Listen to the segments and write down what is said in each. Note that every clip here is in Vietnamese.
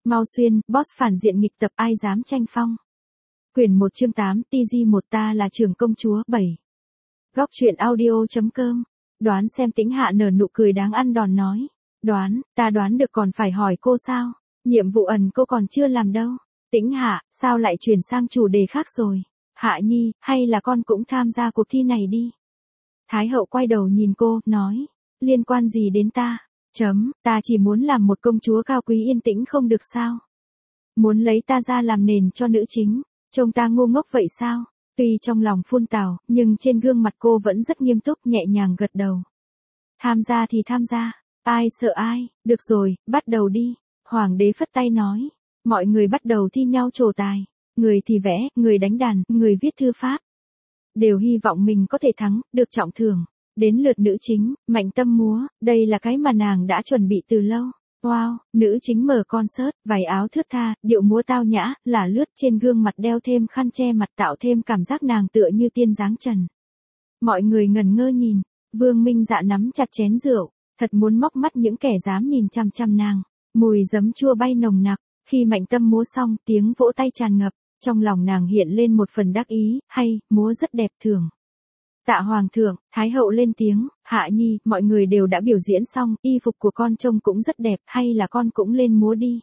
Mau xuyên, boss phản diện nghịch tập ai dám tranh phong. Quyển 1 chương 8, TG1 ta là trưởng công chúa 7. Góc truyện audio.com. Đoán xem Tĩnh Hạ nở nụ cười đáng ăn đòn nói. Ta đoán được còn phải hỏi cô sao? Nhiệm vụ ẩn cô còn chưa làm đâu. Tĩnh Hạ, sao lại chuyển sang chủ đề khác rồi? Hạ Nhi, hay là con cũng tham gia cuộc thi này đi? Thái hậu quay đầu nhìn cô, nói. Liên quan gì đến ta? Ta chỉ muốn làm một công chúa cao quý yên tĩnh không được sao? Muốn lấy ta ra làm nền cho nữ chính, trông ta ngu ngốc vậy sao? Tuy trong lòng phun tào, nhưng trên gương mặt cô vẫn rất nghiêm túc nhẹ nhàng gật đầu. Tham gia thì tham gia, ai sợ ai, được rồi, bắt đầu đi. Hoàng đế phất tay nói, mọi người bắt đầu thi nhau trổ tài, người thì vẽ, người đánh đàn, người viết thư pháp. Đều hy vọng mình có thể thắng, được trọng thưởng. Đến lượt nữ chính, Mạnh Tâm múa, đây là cái mà nàng đã chuẩn bị từ lâu. Wow, nữ chính mở concert, váy áo thướt tha, điệu múa tao nhã, là lướt trên gương mặt đeo thêm khăn che mặt tạo thêm cảm giác nàng tựa như tiên dáng trần. Mọi người ngẩn ngơ nhìn, Vương Minh Dạ nắm chặt chén rượu, thật muốn móc mắt những kẻ dám nhìn chằm chằm nàng. Mùi giấm chua bay nồng nặc, khi Mạnh Tâm múa xong, tiếng vỗ tay tràn ngập, trong lòng nàng hiện lên một phần đắc ý, hay, múa rất đẹp thưởng. Tạ Hoàng thượng, Thái hậu lên tiếng, Hạ Nhi, mọi người đều đã biểu diễn xong, y phục của con trông cũng rất đẹp, hay là con cũng lên múa đi.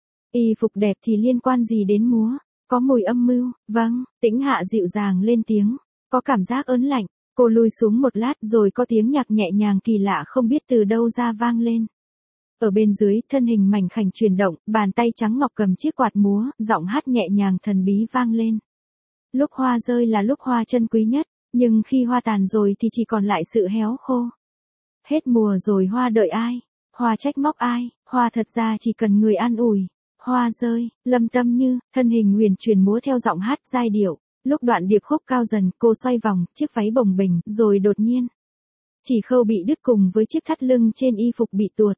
Y phục đẹp thì liên quan gì đến múa, có mùi âm mưu, vâng, Tĩnh Hạ dịu dàng lên tiếng, có cảm giác ớn lạnh, cô lùi xuống một lát rồi có tiếng nhạc nhẹ nhàng kỳ lạ không biết từ đâu ra vang lên. Ở bên dưới, thân hình mảnh khảnh chuyển động, bàn tay trắng ngọc cầm chiếc quạt múa, giọng hát nhẹ nhàng thần bí vang lên. Lúc hoa rơi là lúc hoa chân quý nhất. Nhưng khi hoa tàn rồi thì chỉ còn lại sự héo khô. Hết mùa rồi hoa đợi ai? Hoa trách móc ai? Hoa thật ra chỉ cần người an ủi. Hoa rơi, Lâm Tâm Như, thân hình huyền chuyển múa theo giọng hát giai điệu. Lúc đoạn điệp khúc cao dần, cô xoay vòng, chiếc váy bồng bềnh, rồi đột nhiên. Chỉ khâu bị đứt cùng với chiếc thắt lưng trên y phục bị tuột.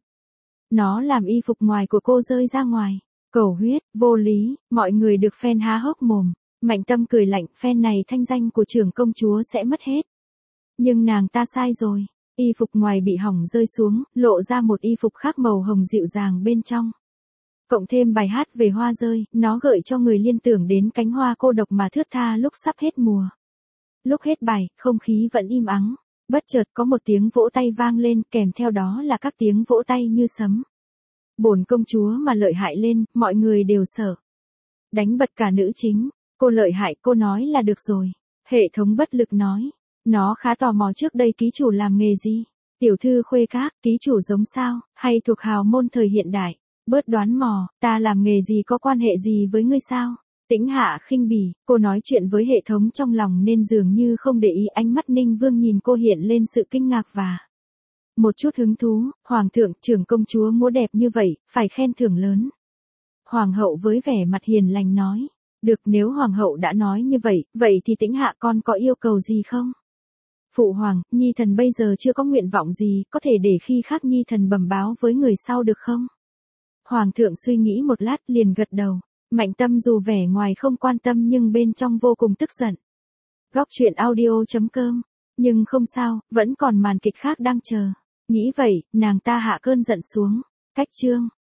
Nó làm y phục ngoài của cô rơi ra ngoài. Cầu huyết, vô lý, mọi người được phen há hốc mồm. Mạnh Tâm cười lạnh, phen này thanh danh của trưởng công chúa sẽ mất hết. Nhưng nàng ta sai rồi, y phục ngoài bị hỏng rơi xuống, lộ ra một y phục khác màu hồng dịu dàng bên trong. Cộng thêm bài hát về hoa rơi, nó gợi cho người liên tưởng đến cánh hoa cô độc mà thướt tha lúc sắp hết mùa. Lúc hết bài, không khí vẫn im ắng, bất chợt có một tiếng vỗ tay vang lên, kèm theo đó là các tiếng vỗ tay như sấm. Bổn công chúa mà lợi hại lên, mọi người đều sợ. Đánh bật cả nữ chính. Cô lợi hại, cô nói là được rồi. Hệ thống bất lực nói. Nó khá tò mò trước đây ký chủ làm nghề gì? Tiểu thư khuê các, ký chủ giống sao, hay thuộc hào môn thời hiện đại? Bớt đoán mò, ta làm nghề gì có quan hệ gì với ngươi sao? Tĩnh Hạ khinh bỉ, cô nói chuyện với hệ thống trong lòng nên dường như không để ý. Ánh mắt Ninh Vương nhìn cô hiện lên sự kinh ngạc và một chút hứng thú. Hoàng thượng, trưởng công chúa múa đẹp như vậy, phải khen thưởng lớn. Hoàng hậu với vẻ mặt hiền lành nói. Được, nếu hoàng hậu đã nói như vậy, vậy thì Tĩnh Hạ con có yêu cầu gì không? Phụ hoàng, nhi thần bây giờ chưa có nguyện vọng gì, có thể để khi khác nhi thần bẩm báo với người sau được không? Hoàng thượng suy nghĩ một lát liền gật đầu. Mạnh Tâm dù vẻ ngoài không quan tâm nhưng bên trong vô cùng tức giận. Góc truyện audio.com. Nhưng không sao, vẫn còn màn kịch khác đang chờ. Nghĩ vậy, nàng ta hạ cơn giận xuống. Cách chương.